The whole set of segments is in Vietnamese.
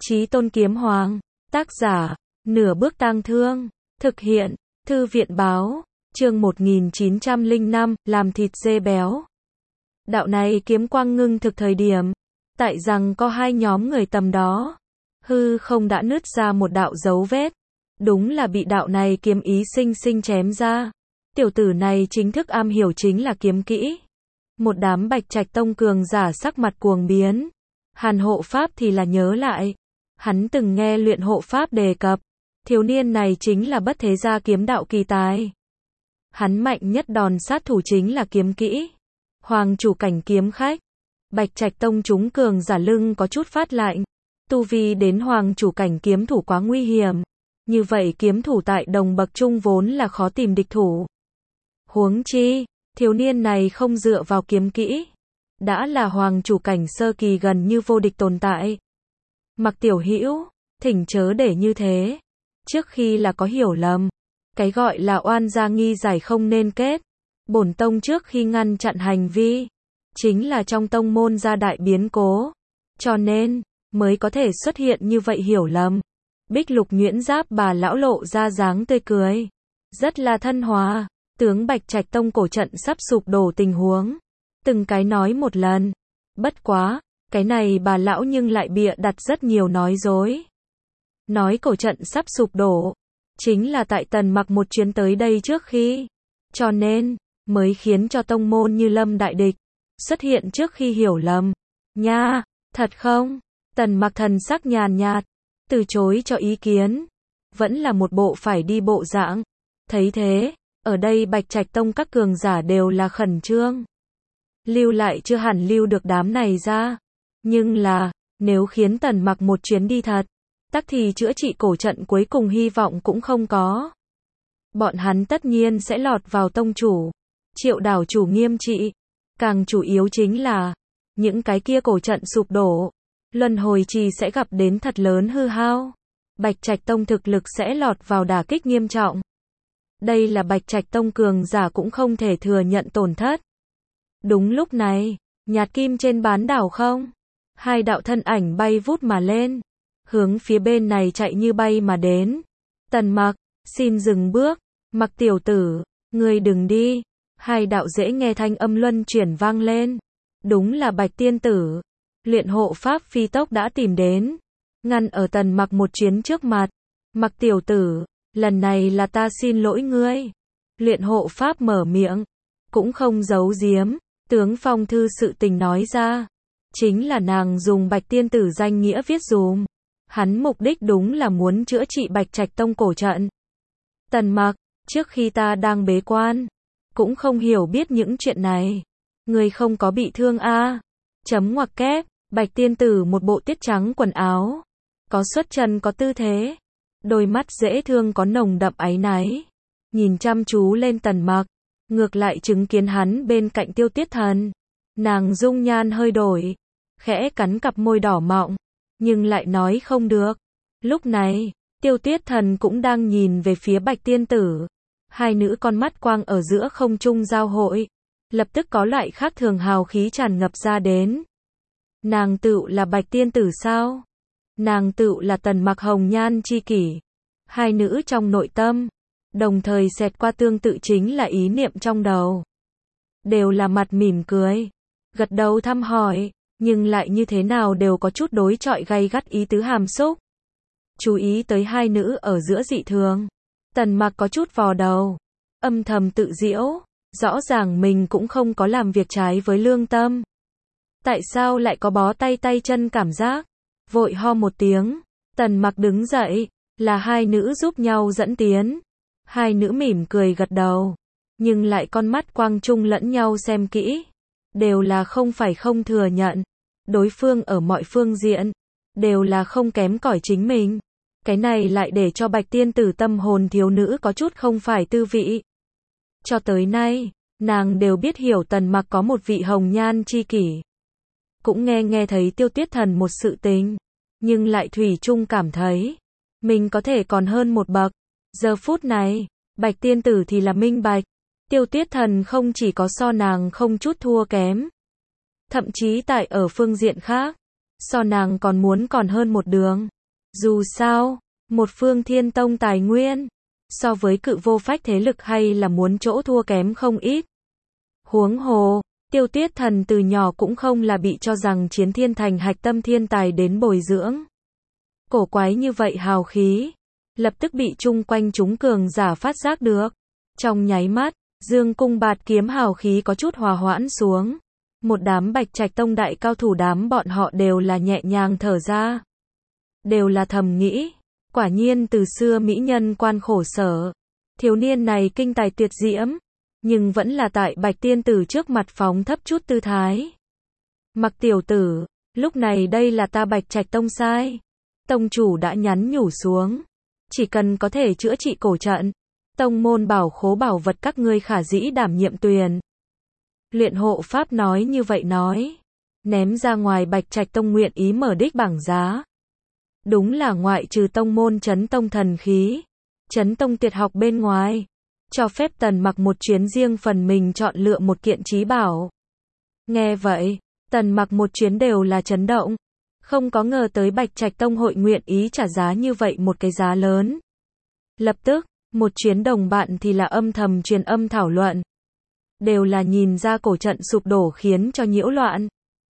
Chí Tôn Kiếm Hoàng. Tác giả, Nửa Bước Tang Thương. Thực hiện, Thư viện báo. Chương 1905, làm thịt dê béo. Đạo này kiếm quang ngưng thực thời điểm. Tại rằng có hai nhóm người tầm đó. Hư không đã nứt ra một đạo dấu vết. Đúng là bị đạo này kiếm ý sinh sinh chém ra. Tiểu tử này chính thức am hiểu chính là kiếm kỹ. Một đám Bạch Trạch Tông cường giả sắc mặt cuồng biến. Hàn Hộ Pháp thì là nhớ lại. Hắn từng nghe Luyện Hộ Pháp đề cập. Thiếu niên này chính là bất thế gia kiếm đạo kỳ tài. Hắn mạnh nhất đòn sát thủ chính là kiếm kỹ. Hoàng chủ cảnh kiếm khách. Bạch Trạch Tông chúng cường giả lưng có chút phát lạnh. Tu vi đến hoàng chủ cảnh kiếm thủ quá nguy hiểm. Như vậy kiếm thủ tại đồng bậc trung vốn là khó tìm địch thủ. Huống chi, thiếu niên này không dựa vào kiếm kỹ. Đã là hoàng chủ cảnh sơ kỳ gần như vô địch tồn tại. Mặc Tiểu Hữu, thỉnh chớ để như thế. Trước khi là có hiểu lầm. Cái gọi là oan gia nghi giải không nên kết. Bổn tông trước khi ngăn chặn hành vi. Chính là trong tông môn gia đại biến cố. Cho nên, mới có thể xuất hiện như vậy hiểu lầm. Bích Lục Nhuyễn Giáp bà lão lộ ra dáng tươi cười. Rất là thân hòa. Tướng Bạch Trạch Tông cổ trận sắp sụp đổ tình huống. Từng cái nói một lần. Bất quá, cái này bà lão nhưng lại bịa đặt rất nhiều nói dối. Nói cổ trận sắp sụp đổ. Chính là tại Tần Mặc một chuyến tới đây trước khi. Cho nên, mới khiến cho tông môn như lâm đại địch. Xuất hiện trước khi hiểu lầm. Nha, thật không? Tần Mặc thần sắc nhàn nhạt. Từ chối cho ý kiến. Vẫn là một bộ phải đi bộ dạng. Thấy thế, ở đây Bạch Trạch Tông các cường giả đều là khẩn trương. Lưu lại chưa hẳn lưu được đám này ra. Nhưng là, nếu khiến Tần Mặc một chuyến đi thật, tắc thì chữa trị cổ trận cuối cùng hy vọng cũng không có. Bọn hắn tất nhiên sẽ lọt vào tông chủ. Triệu đảo chủ nghiêm trị. Càng chủ yếu chính là, những cái kia cổ trận sụp đổ. Luân hồi trì sẽ gặp đến thật lớn hư hao. Bạch Trạch Tông thực lực sẽ lọt vào đả kích nghiêm trọng. Đây là Bạch Trạch Tông cường giả cũng không thể thừa nhận tổn thất. Đúng lúc này, nhạt kim trên bán đảo không? Hai đạo thân ảnh bay vút mà lên. Hướng phía bên này chạy như bay mà đến. Tần Mặc, xin dừng bước. Mặc tiểu tử, ngươi đừng đi. Hai đạo dễ nghe thanh âm luân chuyển vang lên. Đúng là Bạch tiên tử. Luyện Hộ Pháp phi tốc đã tìm đến. Ngăn ở Tần Mặc một chuyến trước mặt. Mặc tiểu tử, lần này là ta xin lỗi ngươi. Luyện Hộ Pháp mở miệng. Cũng không giấu giếm. Tướng phong thư sự tình nói ra. Chính là nàng dùng Bạch tiên tử danh nghĩa viết dùm. Hắn mục đích đúng là muốn chữa trị Bạch Trạch Tông cổ trận. Tần Mặc, trước khi ta đang bế quan, cũng không hiểu biết những chuyện này. Ngươi không có bị thương a? Chấm ngoặc kép, Bạch tiên tử một bộ tiết trắng quần áo. Có xuất trần có tư thế. Đôi mắt dễ thương có nồng đậm áy náy. Nhìn chăm chú lên Tần Mặc. Ngược lại chứng kiến hắn bên cạnh Tiêu Tiết Thần. Nàng dung nhan hơi đổi. Khẽ cắn cặp môi đỏ mọng. Nhưng lại nói không được. Lúc này, Tiêu Tiết Thần cũng đang nhìn về phía Bạch tiên tử. Hai nữ con mắt quang ở giữa không trung giao hội. Lập tức có loại khác thường hào khí tràn ngập ra đến. Nàng tựu là Bạch tiên tử sao? Nàng tựu là Tần Mặc hồng nhan chi kỷ. Hai nữ trong nội tâm, đồng thời xẹt qua tương tự chính là ý niệm trong đầu. Đều là mặt mỉm cười, gật đầu thăm hỏi, nhưng lại như thế nào đều có chút đối chọi gay gắt ý tứ hàm xúc. Chú ý tới hai nữ ở giữa dị thường. Tần Mặc có chút vò đầu, âm thầm tự giễu, rõ ràng mình cũng không có làm việc trái với lương tâm. Tại sao lại có bó tay tay chân cảm giác? Vội ho một tiếng, Tần Mặc đứng dậy, là hai nữ giúp nhau dẫn tiến. Hai nữ mỉm cười gật đầu, nhưng lại con mắt quang trung lẫn nhau xem kỹ. Đều là không phải không thừa nhận. Đối phương ở mọi phương diện, đều là không kém cỏi chính mình. Cái này lại để cho Bạch tiên tử tâm hồn thiếu nữ có chút không phải tư vị. Cho tới nay, nàng đều biết hiểu Tần Mặc có một vị hồng nhan chi kỷ. Cũng nghe thấy Tiêu Tiết Thần một sự tình, nhưng lại thủy chung cảm thấy mình có thể còn hơn một bậc. Giờ phút này, Bạch tiên tử thì là minh bạch, Tiêu Tiết Thần không chỉ có so nàng không chút thua kém, thậm chí tại ở phương diện khác, so nàng còn muốn còn hơn một đường. Dù sao, một phương thiên tông tài nguyên, so với cự vô phách thế lực hay là muốn chỗ thua kém không ít. Huống hồ, Tiêu Tuyết Thần từ nhỏ cũng không là bị cho rằng Chiến Thiên Thành hạch tâm thiên tài đến bồi dưỡng. Cổ quái như vậy hào khí, lập tức bị chung quanh chúng cường giả phát giác được. Trong nháy mắt, Dương Cung Bạt Kiếm hào khí có chút hòa hoãn xuống. Một đám Bạch Trạch Tông đại cao thủ đám bọn họ đều là nhẹ nhàng thở ra. Đều là thầm nghĩ, quả nhiên từ xưa mỹ nhân quan khổ sở. Thiếu niên này kinh tài tuyệt diễm, nhưng vẫn là tại Bạch Tiên Tử trước mặt phóng thấp chút tư thái. Mặc tiểu tử, lúc này đây là ta Bạch Trạch Tông sai. Tông chủ đã nhắn nhủ xuống, chỉ cần có thể chữa trị cổ trận, tông môn bảo khố bảo vật các ngươi khả dĩ đảm nhiệm tuyền. Luyện hộ pháp nói như vậy nói, ném ra ngoài Bạch Trạch Tông nguyện ý mở đích bảng giá. Đúng là ngoại trừ tông môn Chấn Tông thần khí, Chấn Tông tuyệt học bên ngoài, cho phép Tần Mặc một chuyến riêng phần mình chọn lựa một kiện chí bảo. Nghe vậy, Tần Mặc một chuyến đều là chấn động, không có ngờ tới Bạch Trạch Tông hội nguyện ý trả giá như vậy một cái giá lớn. Lập tức, một chuyến đồng bạn thì là âm thầm truyền âm thảo luận. Đều là nhìn ra cổ trận sụp đổ khiến cho nhiễu loạn.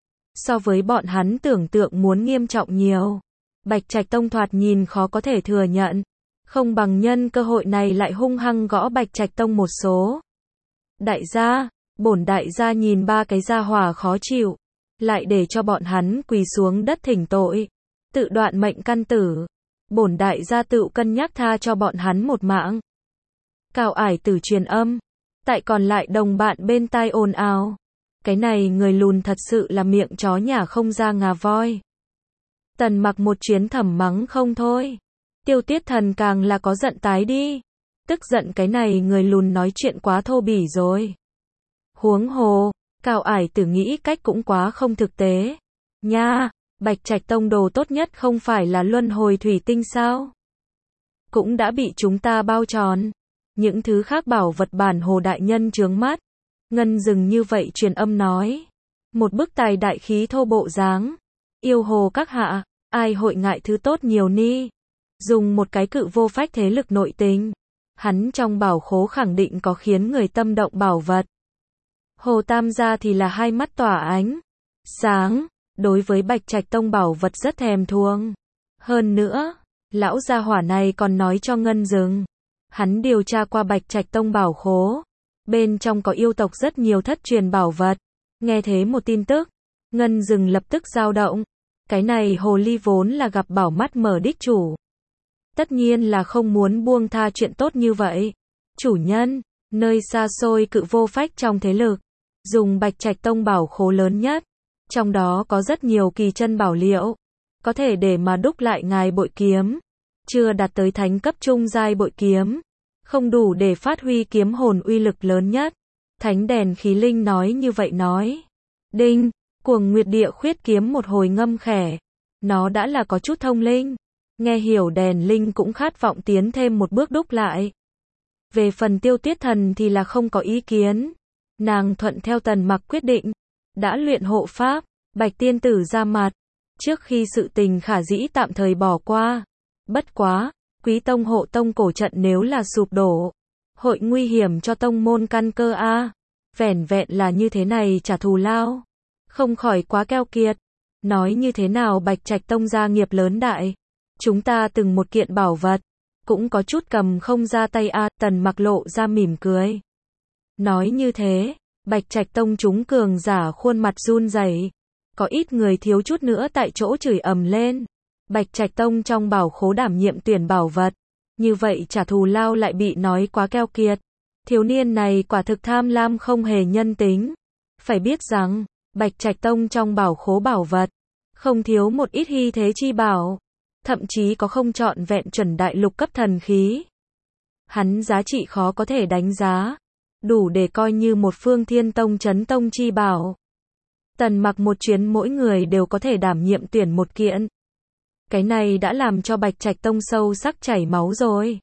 So với bọn hắn tưởng tượng muốn nghiêm trọng nhiều. Bạch Trạch Tông thoạt nhìn khó có thể thừa nhận. Không bằng nhân cơ hội này lại hung hăng gõ Bạch Trạch Tông một số. Đại gia, bổn đại gia nhìn ba cái gia hỏa khó chịu. Lại để cho bọn hắn quỳ xuống đất thỉnh tội. Tự đoạn mệnh căn tử. Bổn đại gia tự cân nhắc tha cho bọn hắn một mạng. Cao Ải Tử truyền âm. Tại còn lại đồng bạn bên tai ồn ào. Cái này người lùn thật sự là miệng chó nhả không ra ngà voi. Tần Mặc một chuyến thầm mắng không thôi. Tiêu Tiết Thần càng là có giận tái đi. Tức giận cái này người lùn nói chuyện quá thô bỉ rồi. Huống hồ, Cao Ải Tử nghĩ cách cũng quá không thực tế. Nha, Bạch Trạch Tông đồ tốt nhất không phải là luân hồi thủy tinh sao? Cũng đã bị chúng ta bao tròn. Những thứ khác bảo vật bản hồ đại nhân chướng mắt. Ngân dừng như vậy truyền âm nói. Một bức tài đại khí thô bộ dáng. Yêu hồ các hạ, ai hội ngại thứ tốt nhiều ni. Dùng một cái cự vô phách thế lực nội tình. Hắn trong bảo khố khẳng định có khiến người tâm động bảo vật. Hồ Tam gia thì là hai mắt tỏa ánh sáng, đối với Bạch Trạch Tông bảo vật rất thèm thuồng. Hơn nữa, lão gia hỏa này còn nói cho Ngân Dừng, hắn điều tra qua Bạch Trạch Tông bảo khố, bên trong có yêu tộc rất nhiều thất truyền bảo vật. Nghe thế một tin tức, Ngân Dừng lập tức dao động. Cái này hồ ly vốn là gặp bảo mắt mở đích chủ, tất nhiên là không muốn buông tha chuyện tốt như vậy. Chủ nhân, nơi xa xôi cự vô phách trong thế lực, dùng Bạch Trạch Tông bảo khố lớn nhất, trong đó có rất nhiều kỳ chân bảo liệu, có thể để mà đúc lại ngài bội kiếm, chưa đạt tới thánh cấp trung giai bội kiếm, không đủ để phát huy kiếm hồn uy lực lớn nhất. Thánh đèn khí linh nói như vậy nói. Đinh, Cuồng Nguyệt Địa Khuyết kiếm một hồi ngâm khẽ, nó đã là có chút thông linh, nghe hiểu đèn linh cũng khát vọng tiến thêm một bước đúc lại. Về phần Tiêu Tiết Thần thì là không có ý kiến. Nàng thuận theo Tần Mặc quyết định, đã luyện hộ pháp, Bạch Tiên Tử ra mặt, trước khi sự tình khả dĩ tạm thời bỏ qua. Bất quá, Quý Tông hộ tông cổ trận nếu là sụp đổ, hội nguy hiểm cho tông môn căn cơ a. Vẻn vẹn là như thế này trả thù lao, không khỏi quá keo kiệt. Nói như thế nào Bạch Trạch Tông gia nghiệp lớn đại, chúng ta từng một kiện bảo vật, cũng có chút cầm không ra tay a. Tần Mặc lộ ra mỉm cười. Nói như thế, Bạch Trạch Tông chúng cường giả khuôn mặt run rẩy, có ít người thiếu chút nữa tại chỗ chửi ầm lên. Bạch Trạch Tông trong bảo khố đảm nhiệm tuyển bảo vật, như vậy trả thù lao lại bị nói quá keo kiệt. Thiếu niên này quả thực tham lam không hề nhân tính. Phải biết rằng, Bạch Trạch Tông trong bảo khố bảo vật, không thiếu một ít hy thế chi bảo, thậm chí có không trọn vẹn chuẩn đại lục cấp thần khí. Hắn giá trị khó có thể đánh giá, đủ để coi như một phương thiên tông chấn tông chi bảo. Tần Mặc một chuyến mỗi người đều có thể đảm nhiệm tuyển một kiện. Cái này đã làm cho Bạch Trạch Tông sâu sắc chảy máu rồi.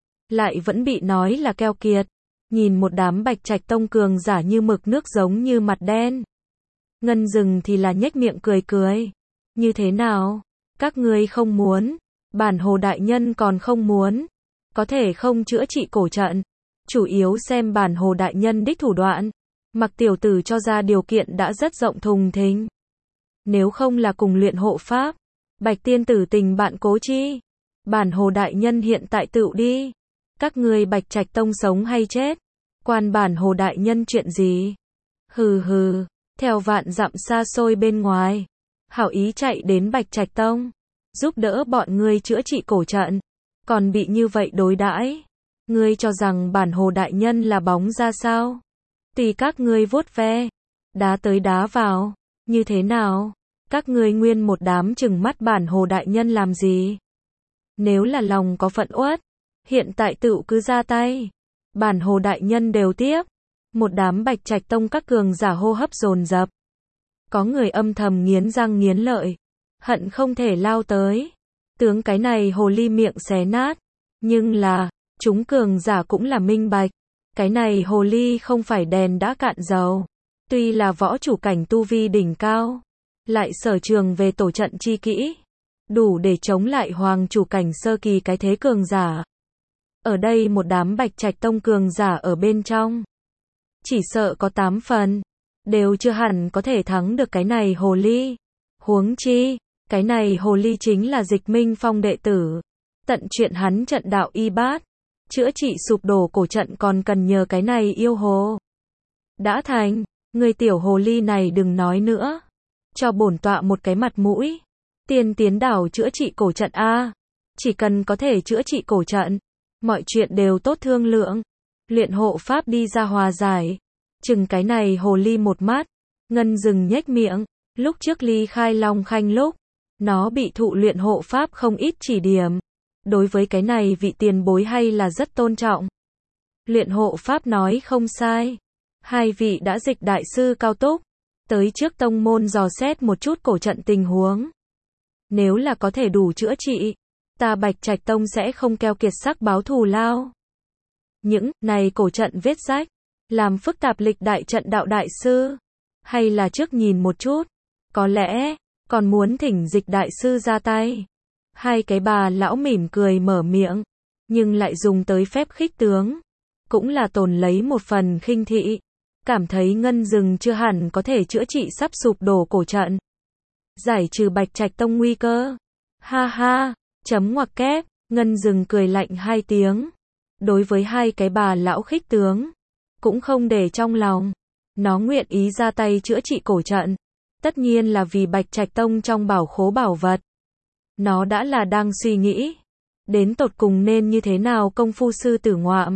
Lại vẫn bị nói là keo kiệt. Nhìn một đám Bạch Trạch Tông cường giả như mực nước giống như mặt đen. Ngân Dừng thì là nhếch miệng cười cười. Như thế nào? Các ngươi không muốn. Bản Hồ đại nhân còn không muốn. Có thể không chữa trị cổ trận. Chủ yếu xem bản Hồ đại nhân đích thủ đoạn. Mặc tiểu tử cho ra điều kiện đã rất rộng thùng thình. Nếu không là cùng luyện hộ pháp. Bạch tiên tử tình bạn cố chi. Bản Hồ đại nhân hiện tại tựu đi. Các ngươi Bạch Trạch Tông sống hay chết? Quan bản Hồ đại nhân chuyện gì? Hừ hừ, theo vạn dặm xa xôi bên ngoài. Hảo ý chạy đến Bạch Trạch Tông. Giúp đỡ bọn ngươi chữa trị cổ trận. Còn bị như vậy đối đãi. Ngươi cho rằng bản Hồ đại nhân là bóng ra sao? Tùy các ngươi vuốt ve. Đá tới đá vào. Như thế nào? Các ngươi nguyên một đám trừng mắt bản Hồ đại nhân làm gì? Nếu là lòng có phận uất. Hiện tại tựu cứ ra tay. Bản Hồ đại nhân đều tiếp. Một đám Bạch Trạch Tông các cường giả hô hấp dồn dập. Có người âm thầm nghiến răng nghiến lợi. Hận không thể lao tới. Tướng cái này hồ ly miệng xé nát. Nhưng là, chúng cường giả cũng là minh bạch. Cái này hồ ly không phải đèn đã cạn dầu. Tuy là võ chủ cảnh tu vi đỉnh cao. Lại sở trường về tổ trận chi kỹ. Đủ để chống lại hoàng chủ cảnh sơ kỳ cái thế cường giả. Ở đây một đám Bạch Trạch Tông cường giả ở bên trong. Chỉ sợ có 8 phần. Đều chưa hẳn có thể thắng được cái này hồ ly. Huống chi, cái này hồ ly chính là Dịch Minh Phong đệ tử. Tận chuyện hắn trận đạo y bát. Chữa trị sụp đổ cổ trận còn cần nhờ cái này yêu hồ. Đã thành, người tiểu hồ ly này đừng nói nữa. Cho bổn tọa một cái mặt mũi. Tiên tiến đảo chữa trị cổ trận A. Chỉ cần có thể chữa trị cổ trận. Mọi chuyện đều tốt thương lượng. Luyện hộ pháp đi ra hòa giải. Chừng cái này hồ ly một mắt. Ngân dừng nhếch miệng. Lúc trước ly khai Long Khanh lúc. Nó bị thụ luyện hộ pháp không ít chỉ điểm. Đối với cái này vị tiền bối hay là rất tôn trọng. Luyện hộ pháp nói không sai. Hai vị đã dịch đại sư cao túc. Tới trước tông môn dò xét một chút cổ trận tình huống. Nếu là có thể đủ chữa trị. Ta Bạch Trạch Tông sẽ không keo kiệt sắc báo thù lao. Những này cổ trận vết rách. Làm phức tạp lịch đại trận đạo đại sư. Hay là trước nhìn một chút. Có lẽ, còn muốn thỉnh dịch đại sư ra tay. Hai cái bà lão mỉm cười mở miệng. Nhưng lại dùng tới phép khích tướng. Cũng là tồn lấy một phần khinh thị. Cảm thấy ngân rừng chưa hẳn có thể chữa trị sắp sụp đổ cổ trận. Giải trừ Bạch Trạch Tông nguy cơ. Ha ha, chấm ngoặc kép, ngân rừng cười lạnh hai tiếng. Đối với hai cái bà lão khích tướng. Cũng không để trong lòng. Nó nguyện ý ra tay chữa trị cổ trận. Tất nhiên là vì Bạch Trạch Tông trong bảo khố bảo vật. Nó đã là đang suy nghĩ. Đến tột cùng nên như thế nào công phu sư tử ngoạm.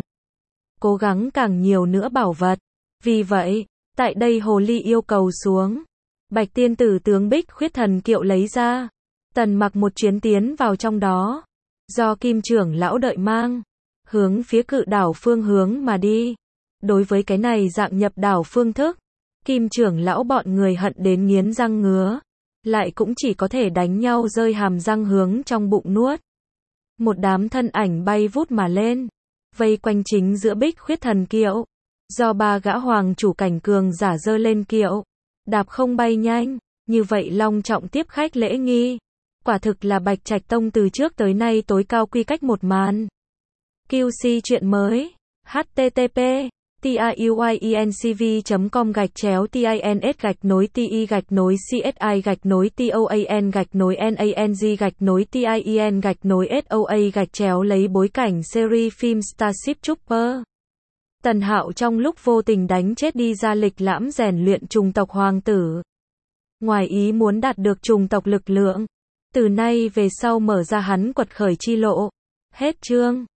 Cố gắng càng nhiều nữa bảo vật. Vì vậy, tại đây hồ ly yêu cầu xuống. Bạch tiên tử tướng Bích Khuyết Thần Kiệu lấy ra. Tần Mặc một chuyến tiến vào trong đó. Do Kim trưởng lão đợi mang. Hướng phía Cự đảo phương hướng mà đi. Đối với cái này dạng nhập đảo phương thức. Kim trưởng lão bọn người hận đến nghiến răng ngứa. Lại cũng chỉ có thể đánh nhau rơi hàm răng hướng trong bụng nuốt. Một đám thân ảnh bay vút mà lên. Vây quanh chính giữa Bích Khuyết Thần Kiệu. Do ba gã hoàng chủ cảnh cường giả dơ lên kiệu. Đạp không bay nhanh. Như vậy long trọng tiếp khách lễ nghi. Quả thực là Bạch Trạch Tông từ trước tới nay tối cao quy cách một màn. QC chuyện mới. http tiuyenCV.com/TINS-TOAN-NANG-TIEN-SOA lấy bối cảnh series phim Starship Trooper. Tần Hạo trong lúc vô tình đánh chết đi ra lịch lãm rèn luyện trùng tộc hoàng tử. Ngoài ý muốn đạt được trùng tộc lực lượng. Từ nay về sau mở ra hắn quật khởi chi lộ. Hết chương.